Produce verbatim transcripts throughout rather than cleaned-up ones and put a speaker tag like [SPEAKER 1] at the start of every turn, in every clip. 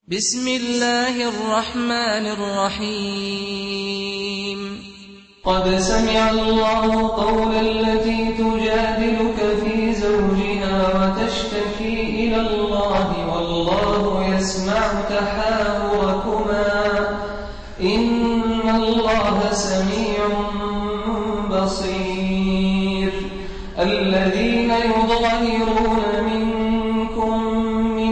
[SPEAKER 1] بسم الله الرحمن الرحيم
[SPEAKER 2] قد سمع الله قول التي تجادلك في زوجها وتشتكي إلى الله والله يسمع تحاوركما إن الله سميع بصير. الذين يظاهرون منكم من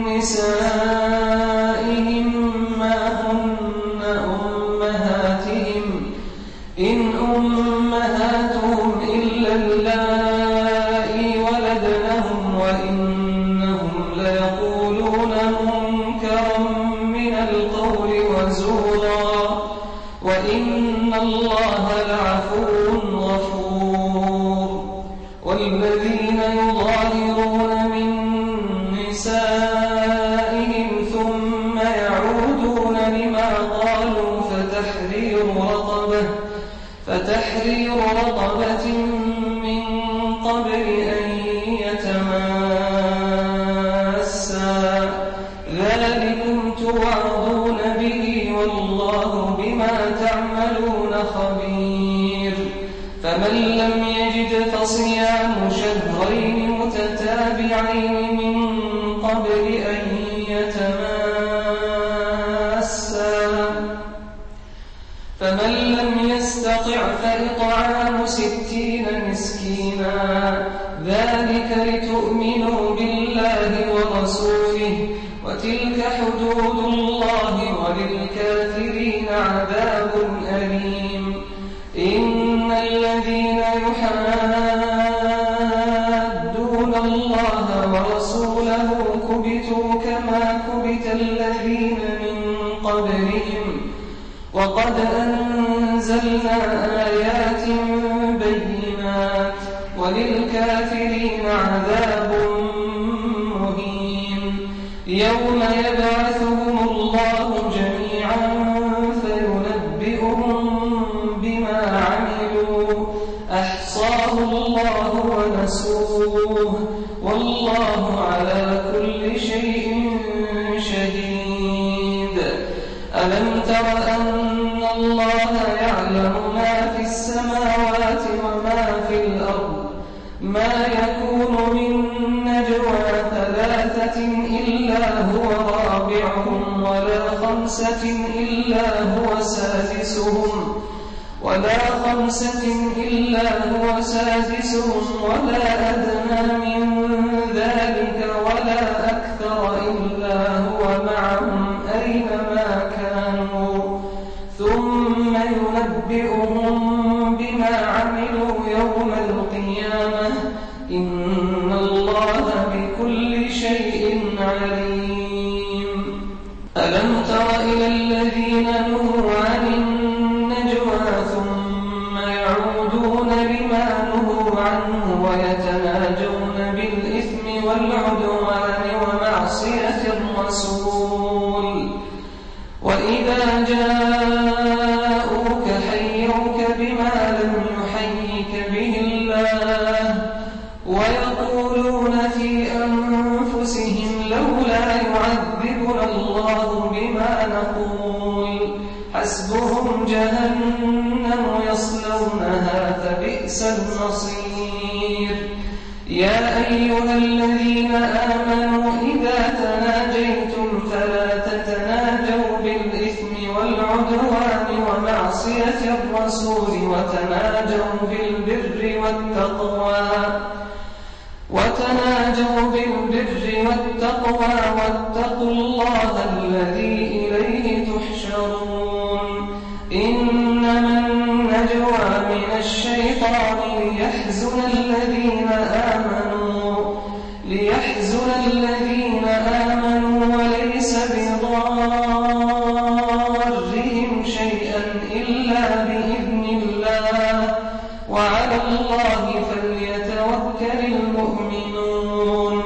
[SPEAKER 2] نسائهم ما هن أمهاتهم إن أمهاتهم إلا اللائي ولدنهم وإنهم ليقولون منكرا من القول وزورا وإن الله لعفو غفور. والذين يظاهرون من نسائهم ثم يعودون لما قالوا فتحرير رقبة فتحرير رقبة من قبل أن يتماسا ذلكم توعظون به والله بما تعملون خبير. فمن لم يجد فصيام شهرين متتابعين من قبل أن يتماسا فمن لم يستطع فإطعام ستين مسكينا ذلك لتؤمنوا بالله ورسوله وتلك حدود الله وللكافرين عذاب أليم. إن الذين يحادون الله ورسوله كبتوا كما كبت الذين من قبلهم وقد أنزلنا آيات بينات وللكافرين عذاب مهين. يوم يبعثهم الله جميعا فينبئهم بما عملوا أحصاه الله ونسوه والله على كل شيء شهيد. ألم تر أن الله يعلم ما في السماوات وما في الأرض ما يكون من نجوى ثلاثة إلا هو رابعهم ولا خمسة إلا هو سادسهم ولا خمسة إلا هو سادسهم ولا أدنى من ذلك ولا أكثر إلا هو معهم أينما كانوا ثم ينبئهم بما عملوا يوم القيامة إن الله بكل شيء عليم. ألم تر إلى الذين نهوا عن النجوى ثم يعودون لما نهوا عنه ويتناجون بالإثم والعدوان ومعصية الرسول وإذا جاءوك حيوك بما لم يحيك به الله ويقولون في أنفسهم لولا يعذبنا الله بما نقول حسبهم جهنم يصلونها فبئس المصير. يا أيها الذين آمنوا إذا تناجيتم فلا تتناجوا بالإثم والعدوان ومعصية الرسول وتناجوا بالبر والتقوى وتناجوا بالبر والتقوى واتقوا الله الذي إليه تحشرون. إنما النجوى من الشيطان ليحزن الذين آمنوا ليحزن الذين آمنوا وليس بضارهم شيئا إلا بإذن الله وعلى الله فليتوكل المؤمنون.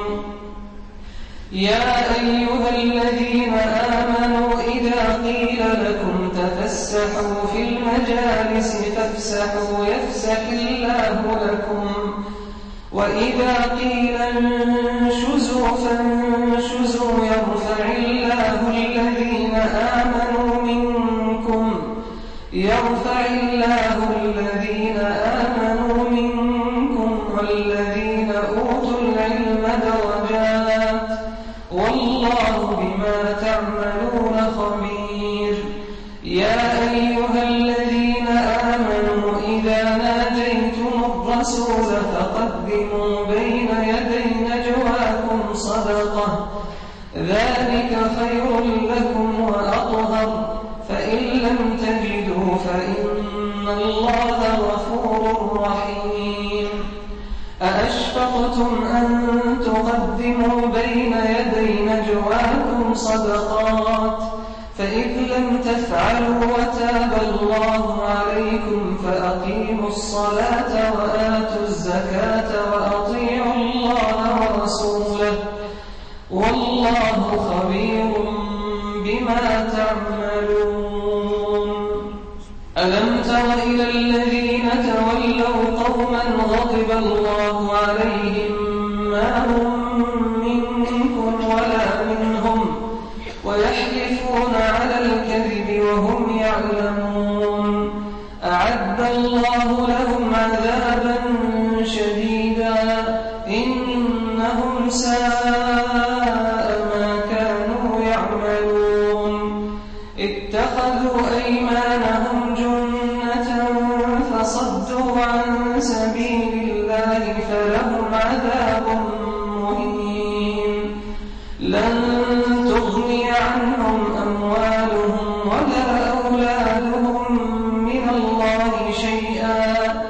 [SPEAKER 2] يا أيها الذين آمنوا إذا قيل لكم تفسحوا في المجالس فافسحوا يفسح الله لكم وإذا قيل انشزوا فانشزوا يرفع الله يرفع الله الذين آمنوا منكم والذين أوتوا العلم درجات والله بما تعملون خبير. يا أيها الذين آمنوا إذا ناجيتم الرسول فقدموا بين يدي نجواكم صدقة ذلك خير لكم وأطهر فإن لم تجدوا فإن الله غفور رحيم. أأشفقتم أن تقدموا بين يدي نجواكم صدقات فإذ لم تفعلوا وتاب الله عليكم فأقيموا الصلاة وآتوا الزكاة وأطيعوا الله ورسوله والله خبير بما تعملون. ألم تر إلى الذين تولوا قوما غضب الله عليهم ما هم منكم ولا منهم ويحلفون على الكذب وهم يعلمون أعد الله لهم عذابا شديدا إنهم ساء ما كانوا يعملون. اتخذوا أيمانهم جنة فصدوا عن سبيل الله فلهم عذاب مهين. لن تغني عنهم أموالهم ولا أولادهم من الله شيئا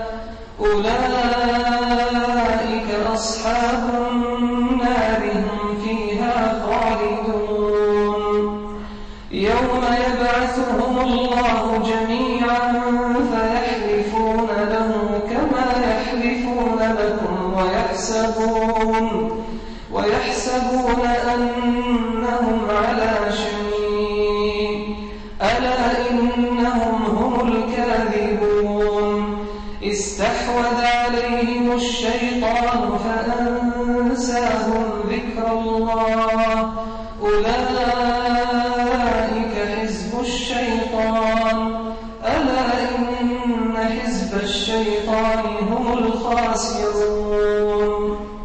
[SPEAKER 2] أولئك أصحاب النار هم فيها خالدون. يوم يبعثهم الله جميعا فيحلفون له كما يحلفون لكم ويحسبون ويحسبون أنهم على شيء ألا إنهم هم الكاذبون. استحوذ عليهم الشيطان فأنساهم ذكر الله أولئك حزب الشيطان ألا إن حزب الشيطان هم الخاسرون.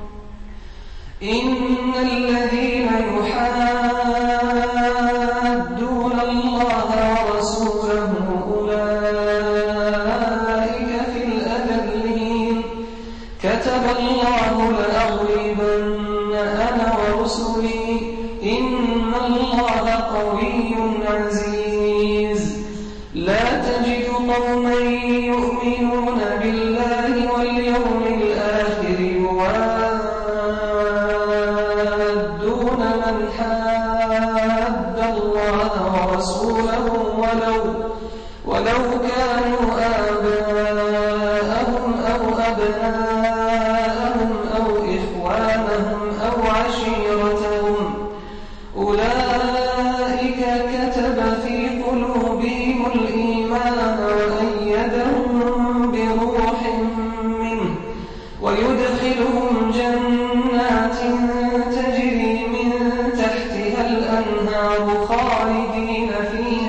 [SPEAKER 2] إن الذين يحادون الله ورسوله أولئك في الأذلين. كتب الله لأغلبن أنا ورسلي إن الله قوي عزيز. لا تجد قوما يؤمنون بالله واليوم الآخر يوادون من حاد الله ورسوله ولو ولو كانوا آباءهم أو أبناءهم أو إخوانهم أو عشيرتهم أولئك كتب في قلوبهم الإيمان وأيدهم بروح منه ويدخلهم جنات تجري من تحتها الأنهار خالدين فيها